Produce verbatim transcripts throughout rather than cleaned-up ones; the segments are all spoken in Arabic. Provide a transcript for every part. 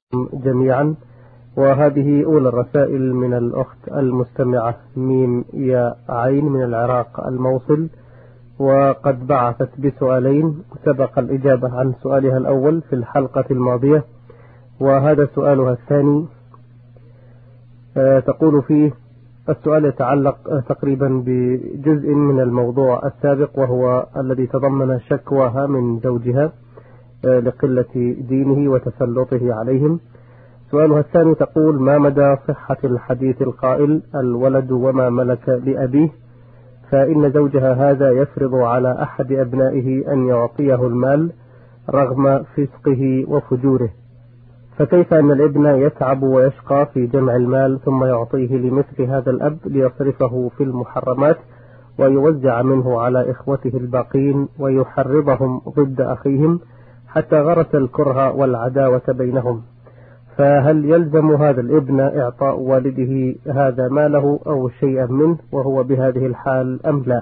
جميعا. وهذه أولى الرسائل من الأخت المستمعة ميم يا عين من العراق الموصل، وقد بعثت بسؤالين سبق الإجابة عن سؤالها الأول في الحلقة الماضية، وهذا سؤالها الثاني. تقول فيه السؤال يتعلق تقريبا بجزء من الموضوع السابق، وهو الذي تضمن شكواها من زوجها لقلة دينه وتسلطه عليهم. سؤالها الثاني تقول: ما مدى صحة الحديث القائل الولد وما ملك لأبيه؟ فإن زوجها هذا يفرض على أحد أبنائه أن يعطيه المال رغم فسقه وفجوره، فكيف أن الابن يتعب ويشقى في جمع المال ثم يعطيه لمثل هذا الأب ليصرفه في المحرمات ويوزع منه على إخوته الباقين ويحرضهم ضد أخيهم حتى غرس الكره والعداوة بينهم؟ فهل يلزم هذا الابن إعطاء والده هذا ماله أو شيئا منه وهو بهذه الحال أم لا؟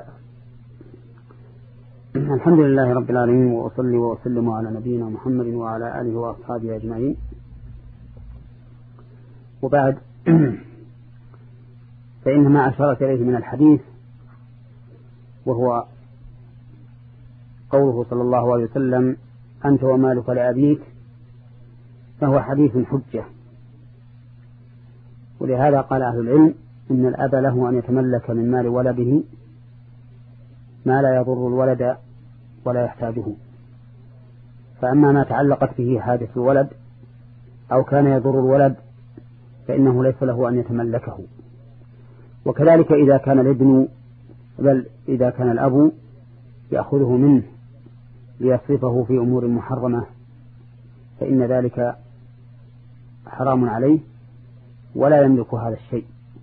الحمد لله رب العالمين، وأصلي وأسلم على نبينا محمد وعلى آله وأصحابه أجمعين، وبعد. فإن ما أشارت إليه من الحديث وهو قوله صلى الله عليه وسلم: أنت ومالك لأبيك، فهو حديث حجة. ولهذا قال أهل العلم إن الأب له أن يتملك من مال ولده ما لا يضر الولد ولا يحتاجه، فأما ما تعلقت به حادث الولد أو كان يضر الولد فإنه ليس له أن يتملكه. وكذلك إذا كان الابن بل إذا كان الأب يأخذه منه ليصرفه في أمور محرمة فإن ذلك حرام عليه ولا يملك هذا الشيء،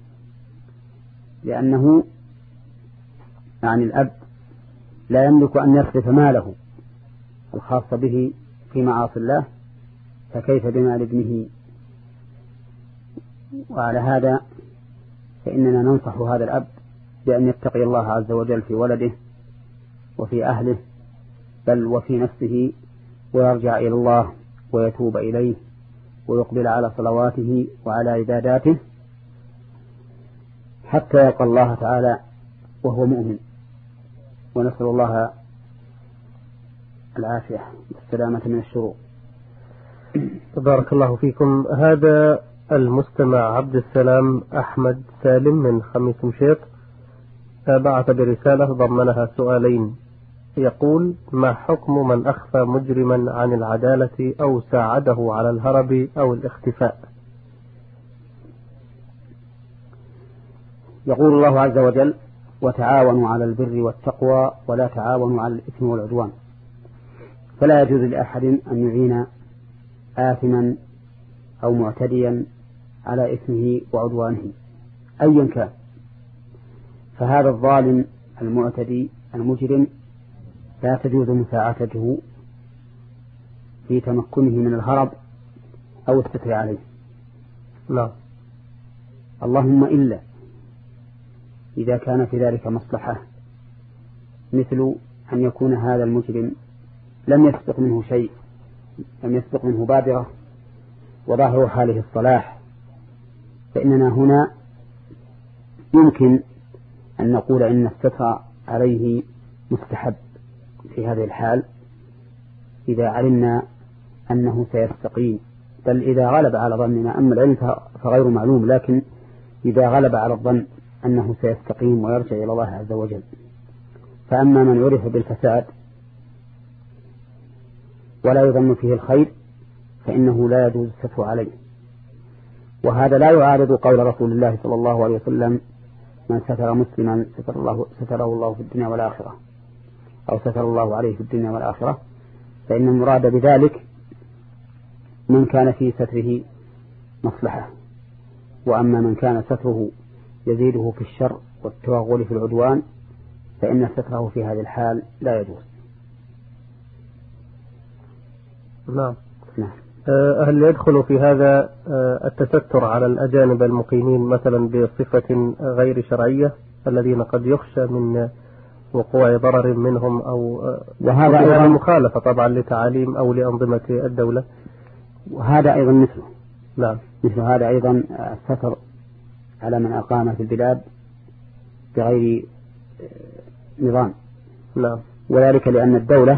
لأنه يعني الأب لا يملك أن يصرف ماله الخاص به في معاصي الله، فكيف بمال ابنه؟ وعلى هذا فإننا ننصح هذا الأب بأن يتقي الله عز وجل في ولده وفي أهله بل وفي نفسه، ويرجع إلى الله ويتوب إليه ويقبل على صلواته وعلى عباداته حتى يلقى الله تعالى وهو مؤمن، ونسأل الله العافية والسلامة من الشرور. بارك الله فيكم. هذا المستمع عبد السلام أحمد سالم من خميس مشيط بعث برسالة ضمنها سؤالين. يقول: ما حكم من أخفى مجرما عن العدالة أو ساعده على الهرب أو الاختفاء؟ يقول الله عز وجل: وتعاونوا على البر والتقوى ولا تعاونوا على الإثم والعدوان. فلا يجوز لأحد أن يعين آثما أو معتديا على إثمه وعدوانه أيا كان، فهذا الظالم المعتدي المجرم لا تجوز مساعدته في تمكنه من الهرب أو الستر عليه. لا، اللهم إلا إذا كان في ذلك مصلحة، مثل أن يكون هذا المجرم لم يسبق منه شيء، لم يسبق منه بادرة وظاهر حاله الصلاح، فإننا هنا يمكن أن نقول إن الستر عليه مستحب في هذه الحال إذا علمنا أنه سيستقيم، بل إذا غلب على ظننا. أما العلم فغير معلوم، لكن إذا غلب على الظن أنه سيستقيم ويرجع إلى الله عز وجل. فأما من عرف بالفساد ولا يظن فيه الخير فإنه لا يجوز الستر عليه، وهذا لا يعارض قول رسول الله صلى الله عليه وسلم: من ستر مسلما ستر الله ستره الله في الدنيا والآخرة، أو ستر الله عليه في الدنيا والآخرة. فإن المراد بذلك من كان في ستره مصلحة، وأما من كان ستره يزيده في الشر والتوغل في العدوان فإن ستره في هذه الحال لا يجوز. نعم. نعم. هل يدخل في هذا التستر على الأجانب المقيمين مثلا بصفة غير شرعية الذين قد يخشى من وقوع ضرر منهم، أو وهذا مخالفة طبعا لتعاليم أو لأنظمة الدولة؟ وهذا أيضا مثله. نعم. مثل هذا أيضا السفر على من أقام في البلاد بغير نظام. نعم. وذلك لأن الدولة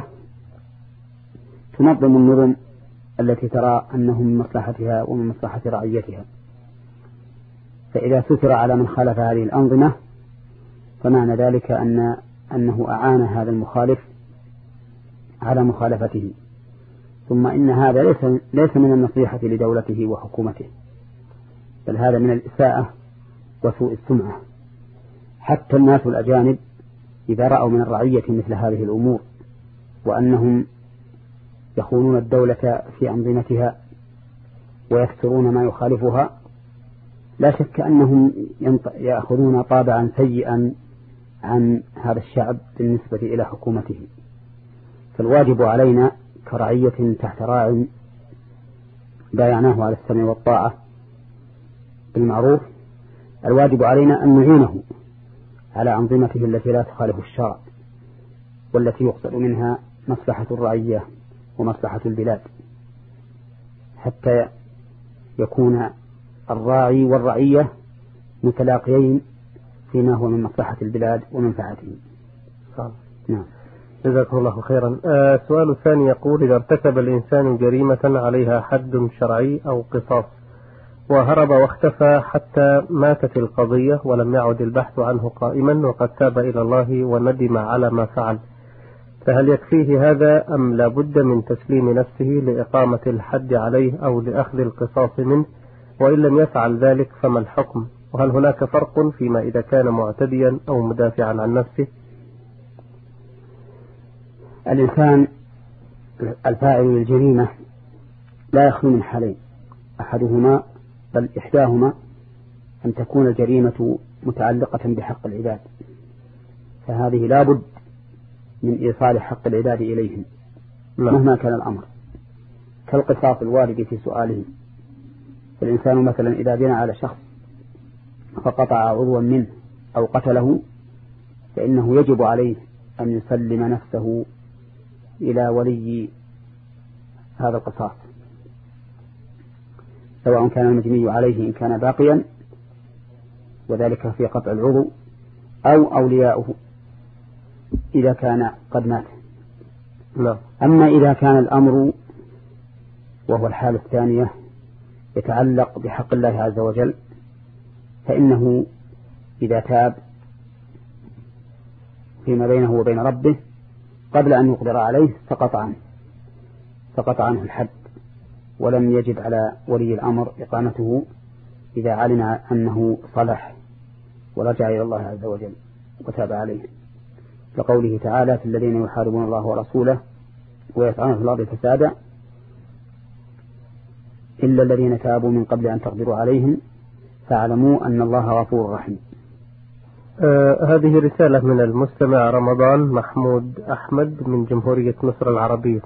تنظم النظم التي ترى أنه من مصلحتها ومن مصلحة رعيتها، فإذا ستر على من خالف هذه الأنظمة فمعنى ذلك أن أنه أعان هذا المخالف على مخالفته، ثم إن هذا ليس ليس من النصيحة لدولته وحكومته، بل هذا من الإساءة وسوء السمعة. حتى الناس الأجانب إذا رأوا من الرعية مثل هذه الأمور وأنهم يخونون الدولة في أنظمتها ويكسرون ما يخالفها، لا شك أنهم يأخذون طابعا سيئا عن هذا الشعب بالنسبة إلى حكومته. فالواجب علينا كرعية تحت راع بايعناه على السمع والطاعة بالمعروف، الواجب علينا أن نعينه على أنظمته التي لا تخالف الشرع والتي يقصد منها مصلحة الرعية ومصلحة البلاد، حتى يكون الراعي والرعية متلاقيين فيما هو من مصلحة البلاد ومنفعتهم. نعم. جزاكم الله خيرا. آه السؤال الثاني يقول: إذا ارتكب الإنسان جريمة عليها حد شرعي أو قصاص وهرب واختفى حتى ماتت القضية ولم يعد البحث عنه قائما وقد تاب إلى الله وندم على ما فعل، فهل يكفيه هذا أم لا بد من تسليم نفسه لإقامة الحد عليه أو لأخذ القصاص منه؟ وإن لم يفعل ذلك فما الحكم؟ وهل هناك فرق فيما إذا كان معتديا أو مدافعا عن نفسه؟ الإنسان الفاعل للجريمة لا يخلو من حالين، أحدهما بل إحداهما أن تكون الجريمة متعلقة بحق العباد، فهذه لا بد من إيصال حق العباد إليهم مهما كان الأمر، كالقصاص الوارد في سؤاله. فالإنسان مثلا إذا بنى على شخص فقطع عضوا منه أو قتله فإنه يجب عليه أن يسلم نفسه إلى ولي هذا القصاص، سواء كان المجني عليه إن كان باقيا وذلك في قطع العضو أو أولياؤه إذا كان قد مات. لا. أما إذا كان الأمر وهو الحالة الثانية يتعلق بحق الله عز وجل فإنه إذا تاب فيما بينه وبين ربه قبل أن يقدر عليه سقط عنه سقط عنه الحد، ولم يجب على ولي الأمر إقامته إذا علم أنه صلح ورجع إلى الله عز وجل وتاب عليه، لقوله تعالى: في الذين يحاربون الله ورسوله ويسعون في الأرض فسادا إلا الذين تابوا من قبل أن تقدروا عليهم فاعلموا أن الله غفور رحيم. آه هذه رسالة من المستمع رمضان محمود أحمد من جمهورية مصر العربية،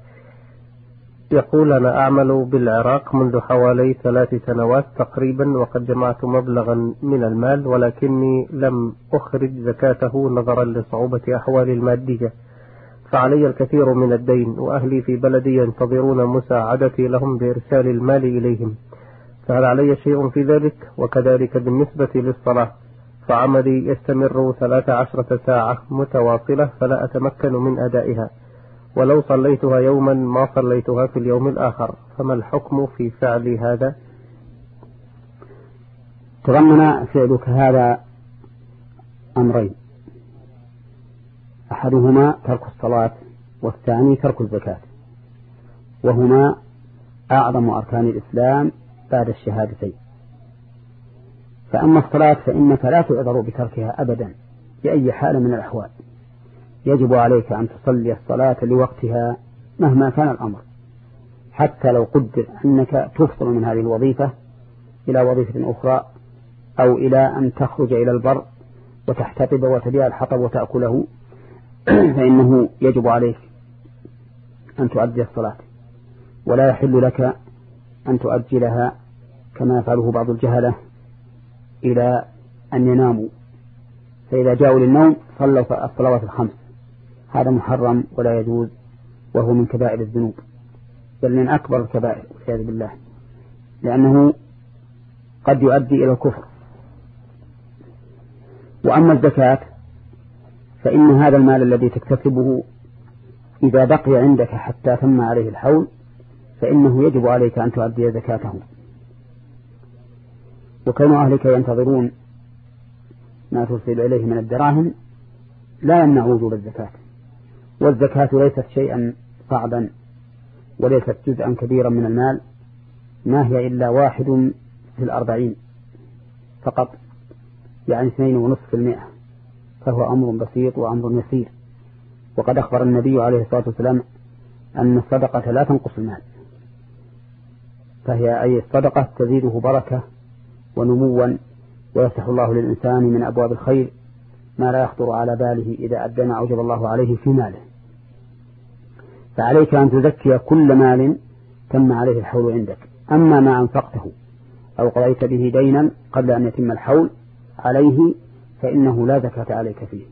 يقول: أنا أعمل بالعراق منذ حوالي ثلاث سنوات تقريبا وقد جمعت مبلغا من المال ولكني لم أخرج زكاته نظرا لصعوبة أحوالي المادية، فعلي الكثير من الدين وأهلي في بلدي ينتظرون مساعدتي لهم بإرسال المال إليهم، فهل علي شيء في ذلك؟ وكذلك بالنسبة للصلاة فعملي يستمر ثلاث عشرة ساعة متواصلة فلا أتمكن من أدائها، ولو صليتها يوما ما صليتها في اليوم الآخر، فما الحكم في فعل هذا؟ تضمن فعلك هذا أمرين، أحدهما ترك الصلاة والثاني ترك الزكاة، وهما أعظم أركان الإسلام بعد الشهادتين. فأما الصلاة فإنك لا تعذر بتركها أبدا بأي حال من الأحوال، يجب عليك أن تصلي الصلاة لوقتها مهما كان الأمر، حتى لو قدر أنك تفصل من هذه الوظيفة إلى وظيفة أخرى أو إلى أن تخرج إلى البر وتحتطب وتبيع الحطب وتأكله فإنه يجب عليك أن تؤدي الصلاة، ولا يحل لك أن تؤجلها كما يفعله بعض الجهلة إلى أن يناموا، فإذا جاءوا للنوم صلوا الصلوات الخمس، هذا محرم ولا يجوز وهو من كبائر الذنوب. بل من أكبر الكبائر والعياذ بالله، لأنه قد يؤدي إلى الكفر. وأما الزكاة فإن هذا المال الذي تكتسبه إذا بقي عندك حتى تم عليه الحول فإنه يجب عليك أن تؤدي زكاته. وكون أهلك ينتظرون ما ترسل إليه من الدراهم لا يمنع وجوب الزكاة، والزكاة ليست شيئا صعبا وليست جزءا كبيرا من المال، ما هي إلا واحد في الأربعين فقط، يعني اثنين ونصف في المئة، فهو أمر بسيط وأمر يسير. وقد أخبر النبي عليه الصلاة والسلام أن الصدقة لا تنقص المال، فهي أي الصدقة تزيده بركة ونموا، ويفتح الله للإنسان من أبواب الخير ما لا يخطر على باله إذا أدى ما أوجب الله عليه في ماله. فعليك أن تزكي كل مال تم عليه الحول عندك. أما ما أنفقته أو قضيت به دينا قبل أن يتم الحول عليه فإنه لا زكاة عليك فيه.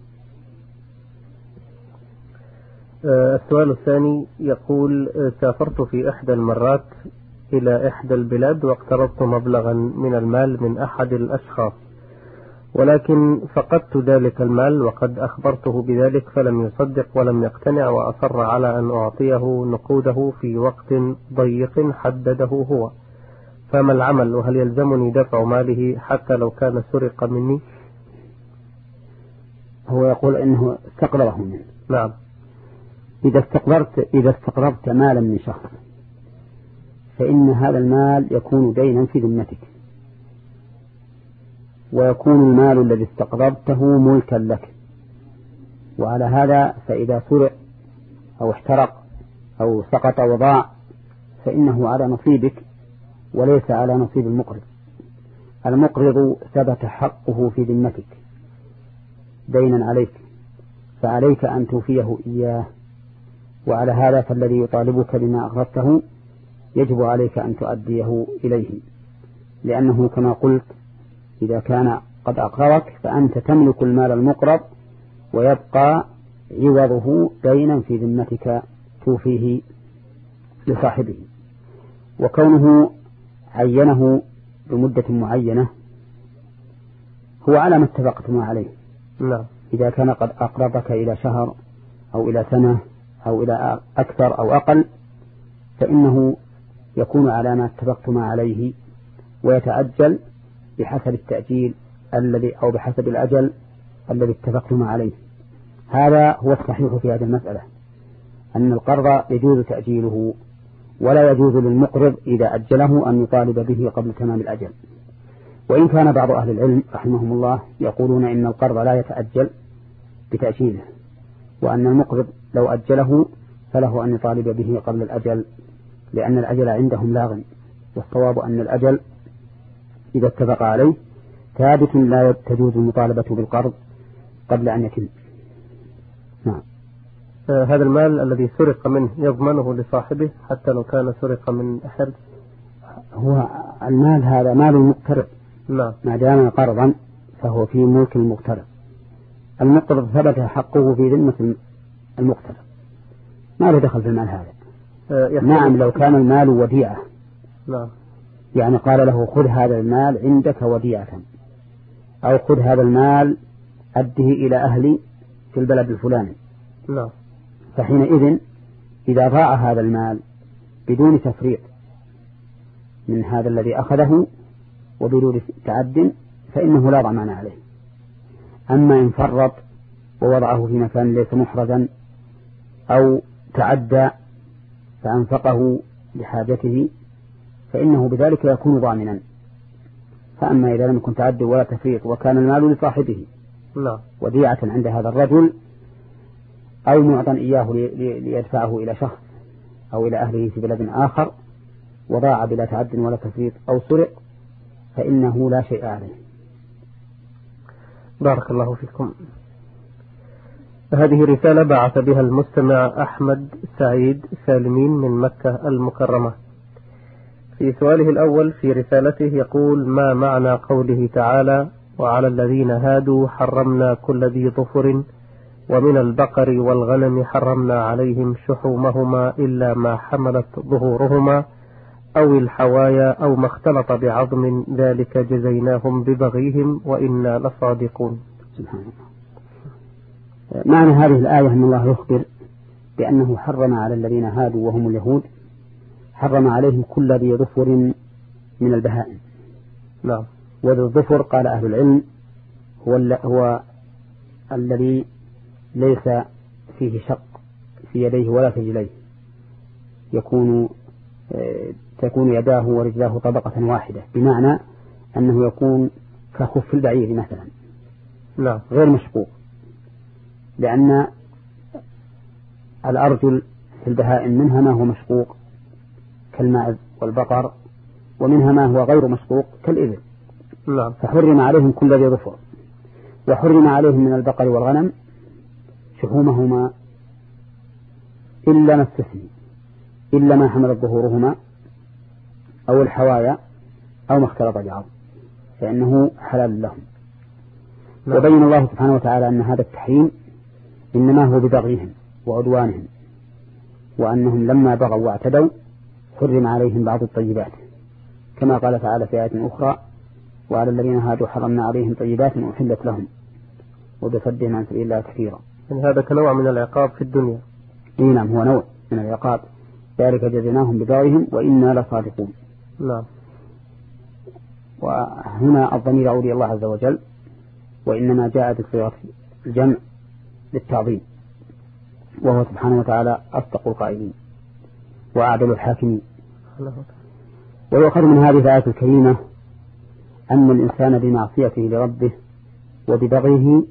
السؤال الثاني يقول: سافرت في إحدى المرات إلى إحدى البلاد واقترضت مبلغا من المال من أحد الأشخاص، ولكن فقدت ذلك المال وقد أخبرته بذلك فلم يصدق ولم يقتنع وأصر على أن أعطيه نقوده في وقت ضيق حدده هو، فما العمل؟ وهل يلزمني دفع ماله حتى لو كان سرق مني؟ هو يقول إنه استقرضه منه. نعم. إذا استقرضت إذا استقرضت مالا من شخص فإن هذا المال يكون دينا في ذمتك، ويكون المال الذي استقرضته ملكا لك. وعلى هذا فإذا سرق أو احترق أو سقط وضاع فإنه على نصيبك وليس على نصيب المقرض. المقرض ثبت حقه في ذمتك دينا عليك، فعليك أن توفيه إياه. وعلى هذا فالذي يطالبك بما أقرضته يجب عليك أن تؤديه إليه، لأنه كما قلت إذا كان قد أقرضك فأنت تملك المال المقرض ويبقى عوضه دينا في ذمتك توفيه لصاحبه. وكونه عينه بمدة معينة هو على ما اتفقتم عليه. لا. إذا كان قد أقرضك إلى شهر أو إلى سنة أو إلى أكثر أو أقل فإنه يكون على ما اتفقتم عليه ويتأجل بحسب التأجيل الذي أو بحسب الأجل الذي اتفقتم عليه. هذا هو الصحيح في هذه المسألة، أن القرض يجوز تأجيله ولا يجوز للمقرض إذا أجله أن يطالب به قبل تمام الأجل. وإن كان بعض أهل العلم رحمهم الله يقولون إن القرض لا يتأجل بتأجيله، وأن المقرض لو أجله فله أن يطالب به قبل الأجل، لأن الأجل عندهم لاغ. والصواب أن الأجل إذا اتفق عليه ثابت لا تجوز المطالبة بالقرض قبل أن يتم. نعم. آه هذا المال الذي سرق منه يضمنه لصاحبه حتى لو كان سرق من أحد؟ هو المال هذا مال المقترض. نعم. ما دام قرضا فهو في ملك المقترض. المقترض ثبت حقه في ذمة المقترض، ما له دخل في المال هذا. آه نعم لو كان المال وديعة. نعم. يعني قال له خذ هذا المال عندك وديعة، أو خذ هذا المال أده إلى أهلي في البلد الفلاني. نعم. فحينئذ إذا ضاع هذا المال بدون تفريط من هذا الذي أخذه وبدون تعد فإنه لا ضمان عليه. أما إن فرط ووضعه في مكان ليس محرزا أو تعدى فأنفقه لحاجته فإنه بذلك يكون ضامنا. فأما إذا لم يكن تعد ولا تفريط وكان المال لصاحبه لا. وديعة عند هذا الرجل أو معطى إياه ليدفعه إلى شخص أو إلى أهله في بلد آخر وضاع بلا تعد ولا تفريط أو سرق فإنه لا شيء عليه. بارك الله فيكم. هذه رسالة بعث بها المستمع أحمد سعيد سالمين من مكة المكرمة. في سؤاله الأول في رسالته يقول: ما معنى قوله تعالى: وعلى الذين هادوا حرمنا كل ذي ظفر ومن البقر والغنم حرمنا عليهم شحومهما إلا ما حملت ظهورهما أو الحوايا أو ما اختلط بعظم ذلك جزيناهم ببغيهم وإنا لصادقون. سبحان الله. معنى هذه الآية أن الله يخبر بأنه حرم على الذين هادوا وهم اليهود، حرم عليهم كل ذي ظفر من البهائم. نعم. وذي الظفر قال أهل العلم هو, هو الذي ليس فيه شق في يديه ولا في رجليه، يكون تكون يداه ورجلاه طبقة واحدة، بمعنى أنه يكون كخف البعير مثلا. نعم. غير مشقوق، لأن الأرجل في البهائم منها ما هو مشقوق كالماعز والبقر، ومنها ما هو غير مشقوق كالإبل. نعم. فحرم عليهم كل ذي ظفر، وحرم عليهم من البقر والغنم شحومهما إلا ما استثني، إلا ما حملت ظهورهما أو الحوايا أو ما اختلط بعظم، فإنه حلال لهم. نعم. وبين الله سبحانه وتعالى أن هذا التحريم إنما هو ببغيهم وعدوانهم، وأنهم لما بغوا واعتدوا حرم عليهم بعض الطيبات، كما قال تعالى في آية أخرى: وعلى الذين هادوا حرمنا عليهم طيبات أحلت لهم وبصدهم عن سبيل الله كثيرا. يعني هذا كنوع من العقاب في الدنيا. نعم، هو نوع من العقاب، ذلك جزيناهم ببغيهم وإنا لصادقون. نعم. وهنا الضمير يعود إلى الله عز وجل، وإنما جاءت بصيغة الجمع للتعظيم، وهو سبحانه وتعالى أصدق القائلين وأعدل الحاكمين. ويؤخذ من هذه الآية الكريمة أن الإنسان بمعصيته لربه وببغيه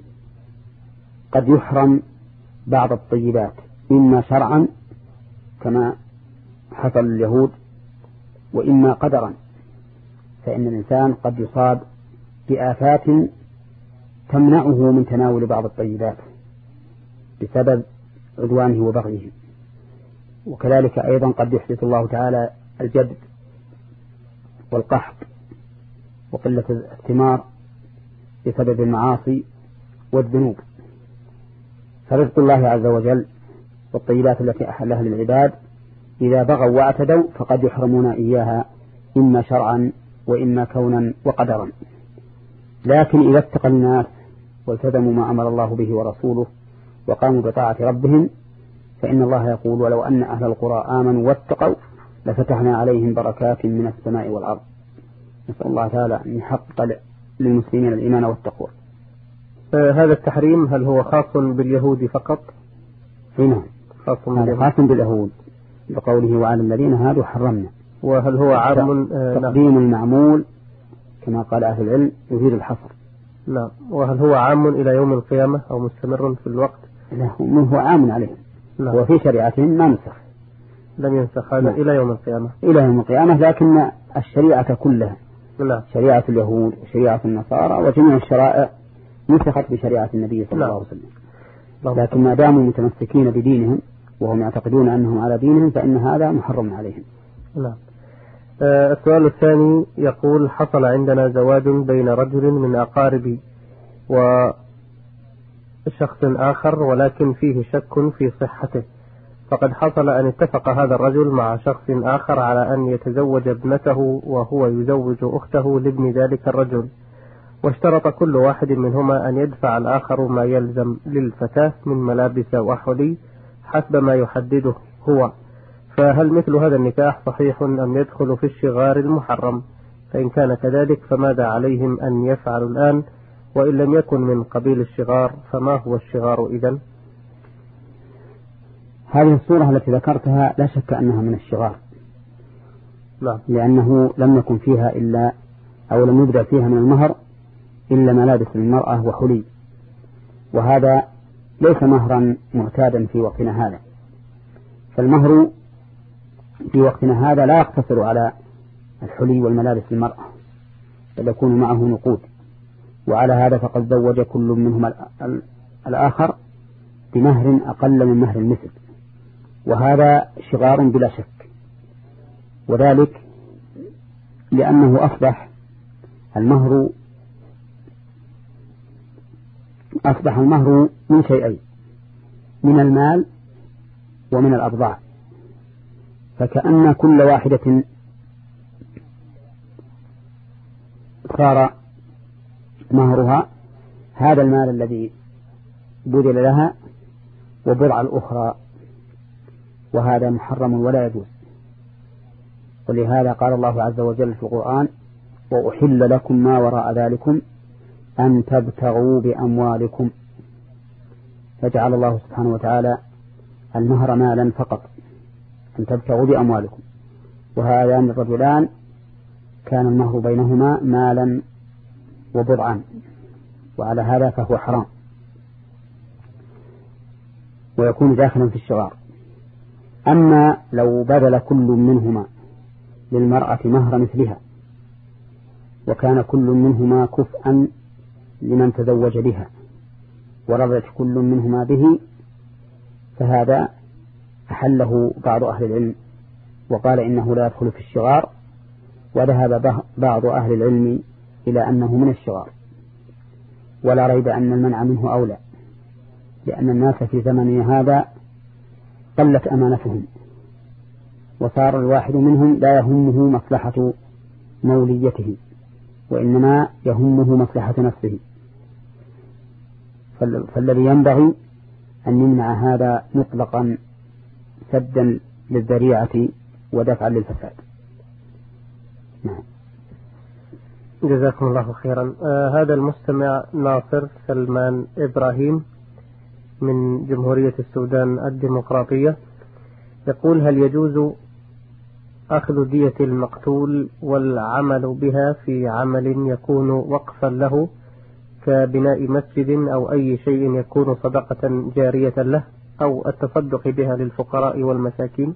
قد يحرم بعض الطيبات، إما شرعا كما حصل اليهود، وإما قدرا، فإن الإنسان قد يصاب بآفات تمنعه من تناول بعض الطيبات بسبب عدوانه وبغيه. وكذلك أيضا قد يحدث الله تعالى الجدب والقحط وقلة الثمار بسبب المعاصي والذنوب. فرزق الله عز وجل والطيبات التي أحلها للعباد إذا بغوا واعتدوا فقد يحرمون إياها، إما شرعا وإما كونا وقدرا. لكن إذا اتقى الناس والتزموا ما أمر الله به ورسوله وقاموا بطاعة ربهم فإن الله يقول: ولو أن أهل القرى آمنوا واتقوا لفتحنا عليهم بركات من السماء والأرض. نسأل الله تعالى أن يحقق للمسلمين الإيمان والتقوى. هذا التحريم هل هو خاص باليهود فقط؟ نعم، خاص, خاص باليهود بقوله: وعلى الذين هادوا حرمنا. وهل هو عام؟ تقديم المعمول كما قال أهل العلم يفيد الحصر. لا. وهل هو عام إلى يوم القيامة أو مستمر في الوقت؟ لا، هو عام عليهم. لا. وفي شريعتهم ما نسخ، لم ينسخ هذا إلى يوم القيامة. إلى يوم القيامة، لكن الشريعة كلها، لا. شريعة اليهود وشريعة النصارى وجميع الشرائع نسخت بشريعة النبي صلى الله عليه وسلم، لكن ما داموا متمسكين بدينهم وهم يعتقدون أنهم على دينهم فإن هذا محرم عليهم. لا. آه السؤال الثاني يقول: حصل عندنا زواج بين رجل من أقاربي وشخص آخر ولكن فيه شك في صحته، فقد حصل أن اتفق هذا الرجل مع شخص آخر على أن يتزوج ابنته وهو يزوج أخته لابن ذلك الرجل، واشترط كل واحد منهما أن يدفع الآخر ما يلزم للفتاة من ملابس وحلي حسب ما يحدده هو، فهل مثل هذا النكاح صحيح أم يدخل في الشغار المحرم؟ فإن كان كذلك فماذا عليهم أن يفعلوا الآن؟ وإن لم يكن من قبيل الشغار فما هو الشغار إذن؟ هذه الصورة التي ذكرتها لا شك أنها من الشغار. لا. لأنه لم يكن فيها إلا أو لم يبدأ فيها من المهر إلا ملابس المرأة وحلي، وهذا ليس مهرا معتادا في وقتنا هذا. فالمهر في وقتنا هذا لا يقتصر على الحلي والملابس المرأة، بل يكون معه نقود. وعلى هذا فقد زوج كل منهم الآخر بمهر أقل من مهر المثل، وهذا شغار بلا شك، وذلك لأنه أصبح المهر أصبح المهر من شيئين: من المال ومن الأبضاع، فكأن كل واحدة صار مهرها هذا المال الذي بذل لها وبضع الأخرى، وهذا محرم ولا يجوز. ولهذا قال الله عز وجل في القرآن: وأحل لكم ما وراء ذلكم أن تبتغوا بأموالكم. فجعل الله سبحانه وتعالى المهر مالا فقط، أن تبتغوا بأموالكم، وهذان الرجلان كان المهر بينهما مالا وبضعا، وعلى هذا فهو حرام ويكون داخلا في الشغار. أما لو بذل كل منهما للمرأة مهر مثلها وكان كل منهما كفءا لمن تزوج بها ورضت كل منهما به، فهذا أحله بعض أهل العلم وقال إنه لا يدخل في الشغار، وذهب بعض أهل العلم إلى أنه من الشغار، ولا ريب أن المنع منه أولى، لأن الناس في زمننا هذا قلت أمانتهم، وصار الواحد منهم لا يهمه مصلحة موليته وإنما يهمه مصلحة نفسه. فالذي ينبغي أن يمنع هذا مطلقا سدا للذريعة ودفعا للفساد. نعم. جزاكم الله خيرا. آه هذا المستمع ناصر سلمان إبراهيم من جمهورية السودان الديمقراطية يقول: هل يجوز أخذ دية المقتول والعمل بها في عمل يكون وقفا له كبناء مسجد أو أي شيء يكون صدقة جارية له أو التصدق بها للفقراء والمساكين؟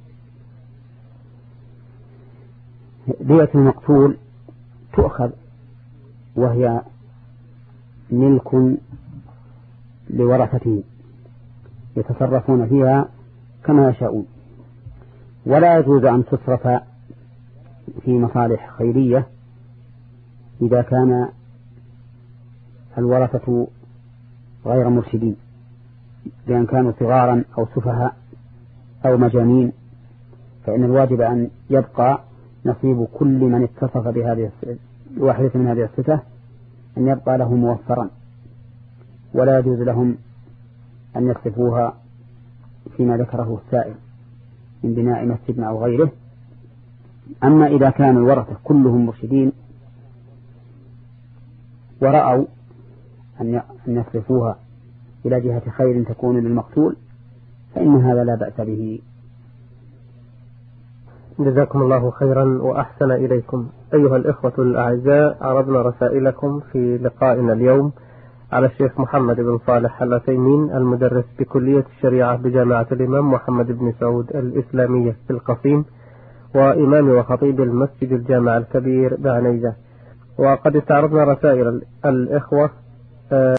دية المقتول تؤخذ وهي ملك لورثته يتصرفون فيها كما يشاءون، ولا يجوز أن تصرف في مصالح خيرية إذا كان الورثة غير مرشدين، بأن كانوا صغارا أو سفهاء أو مجانين، فإن الواجب أن يبقى نصيب كل من اتصف بهذه واحدة من هذه الصفة، أن يبقى له موفرا، ولا يجوز لهم أن يصرفوها فيما ذكره السائل من بناء مسجد أو غيره. أما إذا كان الورثة كلهم مرشدين ورأوا أن يصرفوها إلى جهة خير تكون للمقتول فإن هذا لا بأس به. جزاكم الله خيرا وأحسن إليكم. أيها الإخوة الأعزاء، عرضنا رسائلكم في لقائنا اليوم على الشيخ محمد بن صالح العثيمين المدرس بكلية الشريعة بجامعة الإمام محمد بن سعود الإسلامية في القصيم، وإمام وخطيب المسجد الجامع الكبير بعنيزة. وقد استعرضنا رسائل الإخوة